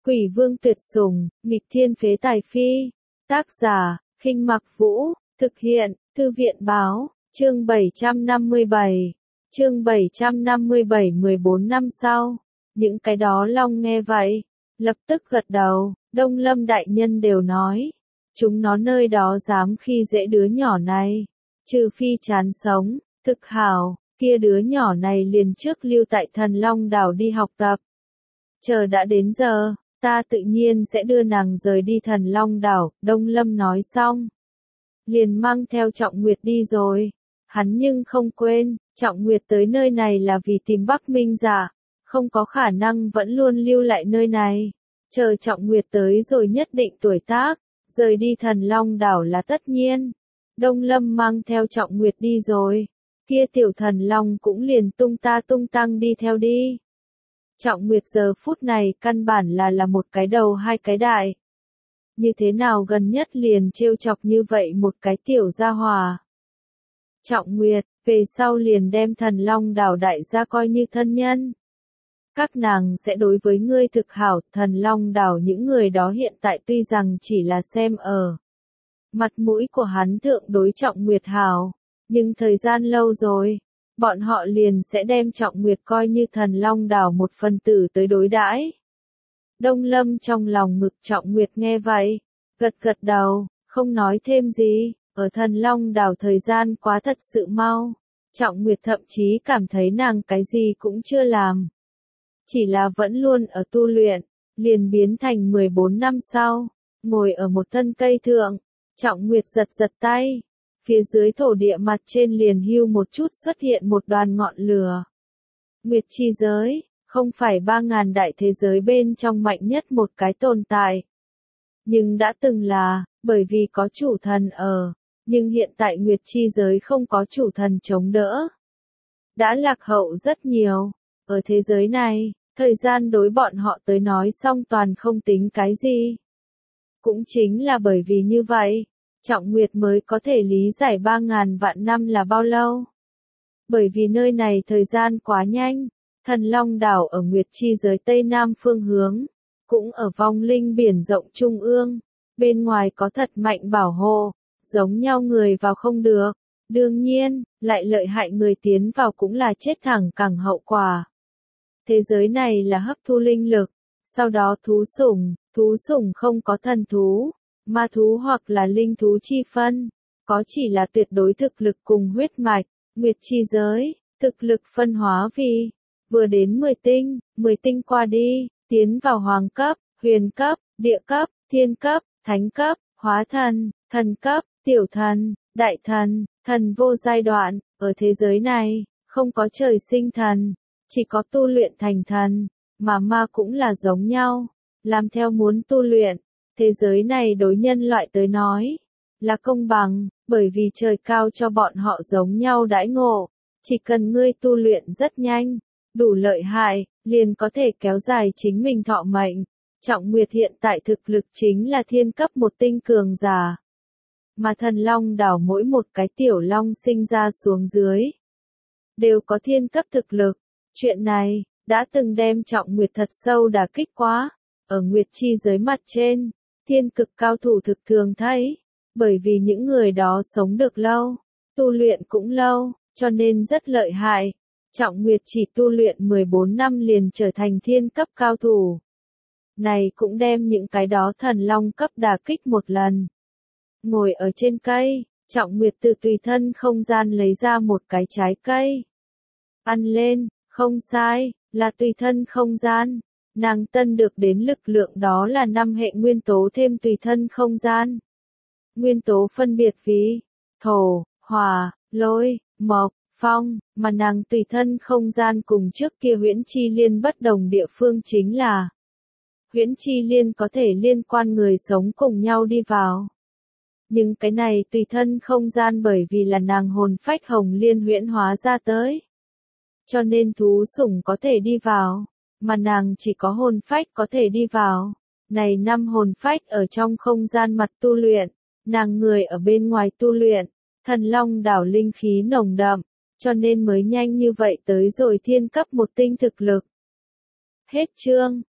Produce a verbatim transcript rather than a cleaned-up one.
Quỷ vương tuyệt sủng, nghịch thiên phế tài phi. Tác giả, Khinh Mặc Vũ, thực hiện, Thư viện báo, chương bảy trăm năm mươi bảy. Chương bảy trăm năm mươi bảy mười bốn năm sau. Những cái đó Long nghe vậy, lập tức gật đầu, Đông Lâm đại nhân đều nói. Chúng nó nơi đó dám khi dễ đứa nhỏ này. Trừ phi chán sống, thực hảo, kia đứa nhỏ này liền trước lưu tại Thần Long đảo đi học tập. Chờ đã đến giờ, ta tự nhiên sẽ đưa nàng rời đi Thần Long đảo, Đông Lâm nói xong. Liền mang theo Trọng Nguyệt đi rồi. Hắn nhưng không quên, Trọng Nguyệt tới nơi này là vì tìm Bắc Minh Dạ, không có khả năng vẫn luôn lưu lại nơi này. Chờ Trọng Nguyệt tới rồi nhất định tuổi tác, rời đi Thần Long đảo là tất nhiên. Đông Lâm mang theo Trọng Nguyệt đi rồi, kia tiểu thần long cũng liền tung ta tung tăng đi theo đi. Trọng Nguyệt giờ phút này căn bản là là một cái đầu hai cái đại. Như thế nào gần nhất liền trêu chọc như vậy một cái tiểu gia hòa. Trọng Nguyệt, về sau liền đem Thần Long đảo đại gia coi như thân nhân. Các nàng sẽ đối với ngươi thực hảo. Thần Long đảo những người đó hiện tại tuy rằng chỉ là xem ở mặt mũi của hắn thượng đối Trọng Nguyệt hảo, nhưng thời gian lâu rồi, bọn họ liền sẽ đem Trọng Nguyệt coi như Thần Long đảo một phần tử tới đối đãi. Đông Lâm trong lòng ngực Trọng Nguyệt nghe vậy, gật gật đầu, không nói thêm gì. Ở Thần Long đảo thời gian quá thật sự mau, Trọng Nguyệt thậm chí cảm thấy nàng cái gì cũng chưa làm, chỉ là vẫn luôn ở tu luyện, liền biến thành mười bốn năm sau, ngồi ở một thân cây thượng, Trọng Nguyệt giật giật tay, phía dưới thổ địa mặt trên liền hưu một chút xuất hiện một đoàn ngọn lửa. Nguyệt chi giới, không phải ba ngàn đại thế giới bên trong mạnh nhất một cái tồn tại, nhưng đã từng là, bởi vì có chủ thần ở, nhưng hiện tại Nguyệt chi giới không có chủ thần chống đỡ, đã lạc hậu rất nhiều. Ở thế giới này, thời gian đối bọn họ tới nói xong toàn không tính cái gì. Cũng chính là bởi vì như vậy, Trọng Nguyệt mới có thể lý giải ba ngàn vạn năm là bao lâu. Bởi vì nơi này thời gian quá nhanh, Thần Long đảo ở Nguyệt chi giới tây nam phương hướng, cũng ở vong linh biển rộng trung ương, bên ngoài có thật mạnh bảo hộ, giống nhau người vào không được. Đương nhiên, lại lợi hại người tiến vào cũng là chết thẳng cẳng hậu quả. Thế giới này là hấp thu linh lực, sau đó thú sủng, thú sủng không có thần thú, ma thú hoặc là linh thú chi phân, có chỉ là tuyệt đối thực lực cùng huyết mạch. Nguyệt chi giới, thực lực phân hóa vì, vừa đến mười tinh, mười tinh qua đi, tiến vào hoàng cấp, huyền cấp, địa cấp, thiên cấp, thánh cấp, hóa thần, thần cấp, tiểu thần, đại thần, thần vô giai đoạn. Ở thế giới này, không có trời sinh thần, chỉ có tu luyện thành thần, mà ma cũng là giống nhau, làm theo muốn tu luyện. Thế giới này đối nhân loại tới nói, là công bằng, bởi vì trời cao cho bọn họ giống nhau đãi ngộ, chỉ cần ngươi tu luyện rất nhanh, đủ lợi hại, liền có thể kéo dài chính mình thọ mệnh. Trọng Nguyệt hiện tại thực lực chính là thiên cấp một tinh cường giả. Mà Thần Long đảo mỗi một cái tiểu long sinh ra xuống dưới, đều có thiên cấp thực lực. Chuyện này, đã từng đem Trọng Nguyệt thật sâu đả kích quá. Ở Nguyệt chi giới mặt trên, thiên cực cao thủ thực thường thấy, bởi vì những người đó sống được lâu, tu luyện cũng lâu, cho nên rất lợi hại. Trọng Nguyệt chỉ tu luyện mười bốn năm liền trở thành thiên cấp cao thủ. Này cũng đem những cái đó thần long cấp đả kích một lần. Ngồi ở trên cây, Trọng Nguyệt từ tùy thân không gian lấy ra một cái trái cây. Ăn lên, không sai, là tùy thân không gian. Nàng tân được đến lực lượng đó là năm hệ nguyên tố thêm tùy thân không gian. Nguyên tố phân biệt vì thổ, hỏa, lôi, mộc, phong, mà nàng tùy thân không gian cùng trước kia huyễn chi liên bất đồng địa phương chính là huyễn chi liên có thể liên quan người sống cùng nhau đi vào. Nhưng cái này tùy thân không gian bởi vì là nàng hồn phách hồng liên huyễn hóa ra tới, cho nên thú sủng có thể đi vào, mà nàng chỉ có hồn phách có thể đi vào. Này năm hồn phách ở trong không gian mặt tu luyện, nàng người ở bên ngoài tu luyện. Thần Long đảo linh khí nồng đậm, cho nên mới nhanh như vậy tới rồi thiên cấp một tinh thực lực. Hết chương.